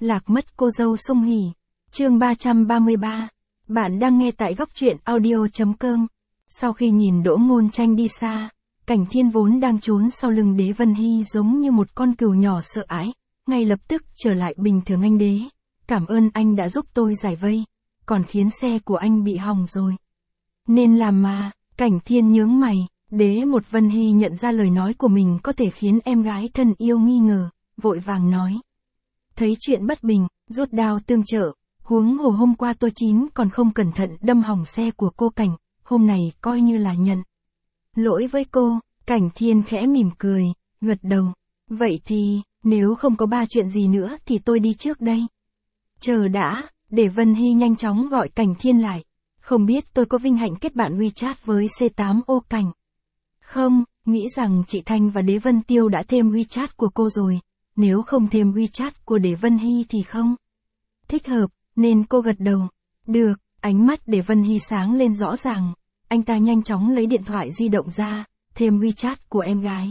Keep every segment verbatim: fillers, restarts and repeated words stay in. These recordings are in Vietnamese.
Lạc mất cô dâu Sung Hỉ. Chương ba trăm ba mươi ba. Bạn đang nghe tại góc truyện audio.com. Sau khi nhìn Đỗ Ngôn Tranh đi xa, Cảnh Thiên vốn đang trốn sau lưng Đế Vân Hy giống như một con cừu nhỏ sợ ái, ngay lập tức trở lại bình thường. Anh Đế, cảm ơn anh đã giúp tôi giải vây, còn khiến xe của anh bị hỏng rồi. Nên làm mà, Cảnh Thiên nhướng mày, Đế một Vân Hy nhận ra lời nói của mình có thể khiến em gái thân yêu nghi ngờ, vội vàng nói. Thấy chuyện bất bình, rút đao tương trợ, huống hồ hôm qua tôi chín còn không cẩn thận đâm hỏng xe của cô Cảnh, hôm này coi như là nhận lỗi với cô. Cảnh Thiên khẽ mỉm cười, gật đầu. Vậy thì, nếu không có ba chuyện gì nữa thì tôi đi trước đây. Chờ đã, để Vân Hy nhanh chóng gọi Cảnh Thiên lại. Không biết tôi có vinh hạnh kết bạn WeChat với C tám ô Cảnh. Không, nghĩ rằng chị Thanh và Đế Vân Tiêu đã thêm WeChat của cô rồi. Nếu không thêm WeChat của Đế Vân Hy thì không thích hợp, nên cô gật đầu. Được, ánh mắt Đế Vân Hy sáng lên rõ ràng. Anh ta nhanh chóng lấy điện thoại di động ra, thêm WeChat của em gái.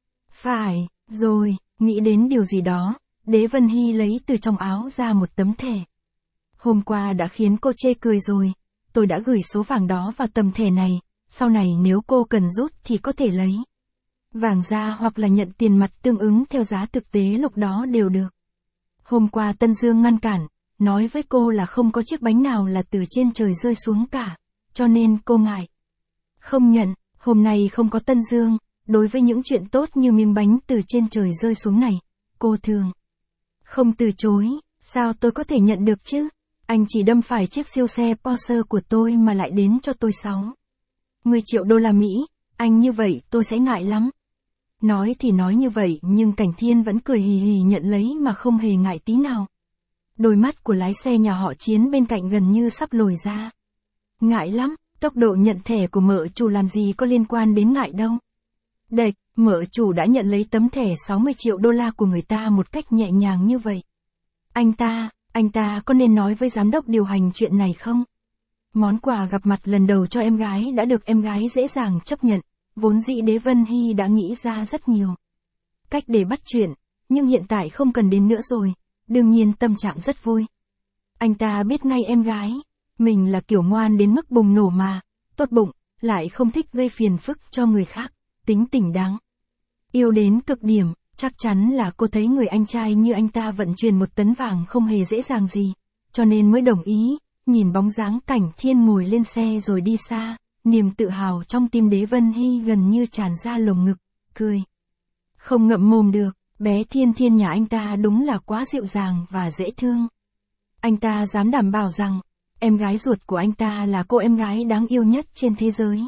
Phải, rồi, nghĩ đến điều gì đó, Đế Vân Hy lấy từ trong áo ra một tấm thẻ. Hôm qua đã khiến cô chê cười rồi, tôi đã gửi số vàng đó vào tấm thẻ này, sau này nếu cô cần rút thì có thể lấy vàng ra hoặc là nhận tiền mặt tương ứng theo giá thực tế lúc đó đều được. Hôm qua Tân Dương ngăn cản, nói với cô là không có chiếc bánh nào là từ trên trời rơi xuống cả, cho nên cô ngại không nhận. Hôm nay không có Tân Dương, đối với những chuyện tốt như miếng bánh từ trên trời rơi xuống này, cô thường không từ chối. Sao tôi có thể nhận được chứ? Anh chỉ đâm phải chiếc siêu xe Porsche của tôi mà lại đến cho tôi sáu mươi triệu đô la Mỹ, anh như vậy tôi sẽ ngại lắm. Nói thì nói như vậy nhưng Cảnh Thiên vẫn cười hì hì nhận lấy mà không hề ngại tí nào. Đôi mắt của lái xe nhà họ Chiến bên cạnh gần như sắp lồi ra. Ngại lắm, tốc độ nhận thẻ của mợ chủ làm gì có liên quan đến ngại đâu. Đệch, mợ chủ đã nhận lấy tấm thẻ sáu mươi triệu đô la của người ta một cách nhẹ nhàng như vậy. Anh ta, anh ta có nên nói với giám đốc điều hành chuyện này không? Món quà gặp mặt lần đầu cho em gái đã được em gái dễ dàng chấp nhận, vốn dĩ Đế Vân Hy đã nghĩ ra rất nhiều cách để bắt chuyện, nhưng hiện tại không cần đến nữa rồi, đương nhiên tâm trạng rất vui. Anh ta biết ngay em gái mình là kiểu ngoan đến mức bùng nổ mà, tốt bụng, lại không thích gây phiền phức cho người khác, tính tình đáng yêu đến cực điểm, chắc chắn là cô thấy người anh trai như anh ta vận chuyển một tấn vàng không hề dễ dàng gì, cho nên mới đồng ý. Nhìn bóng dáng Cảnh Thiên ngồi lên xe rồi đi xa, niềm tự hào trong tim Đế Vân Hy gần như tràn ra lồng ngực, cười không ngậm mồm được. Bé Thiên Thiên nhà anh ta đúng là quá dịu dàng và dễ thương. Anh ta dám đảm bảo rằng em gái ruột của anh ta là cô em gái đáng yêu nhất trên thế giới.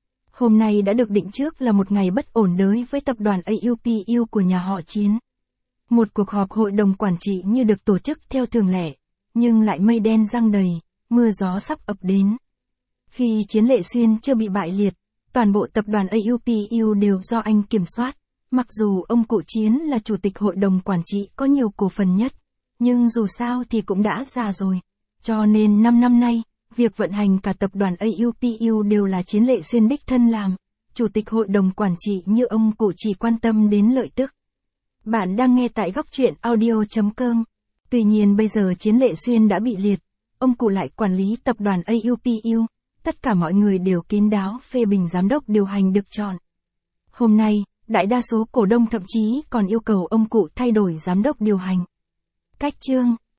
Hôm nay đã được định trước là một ngày bất ổn đối với tập đoàn a u pê u của nhà họ Chiến. Một cuộc họp hội đồng quản trị như được tổ chức theo thường lệ, nhưng lại mây đen giăng đầy, mưa gió sắp ập đến. Khi Chiến Lệ Xuyên chưa bị bại liệt, toàn bộ tập đoàn a u pê u đều do anh kiểm soát. Mặc dù ông cụ Chiến là chủ tịch hội đồng quản trị có nhiều cổ phần nhất, nhưng dù sao thì cũng đã già rồi. Cho nên năm năm nay, việc vận hành cả tập đoàn a u pê u đều là Chiến Lệ Xuyên đích thân làm. Chủ tịch hội đồng quản trị như ông cụ chỉ quan tâm đến lợi tức. Bạn đang nghe tại góc truyện audio.com. Tuy nhiên bây giờ Chiến Lệ Xuyên đã bị liệt, ông cụ lại quản lý tập đoàn a u pê u. Tất cả mọi người đều kín đáo phê bình giám đốc điều hành được chọn. Hôm nay, đại đa số cổ đông thậm chí còn yêu cầu ông cụ thay đổi giám đốc điều hành. Cách chương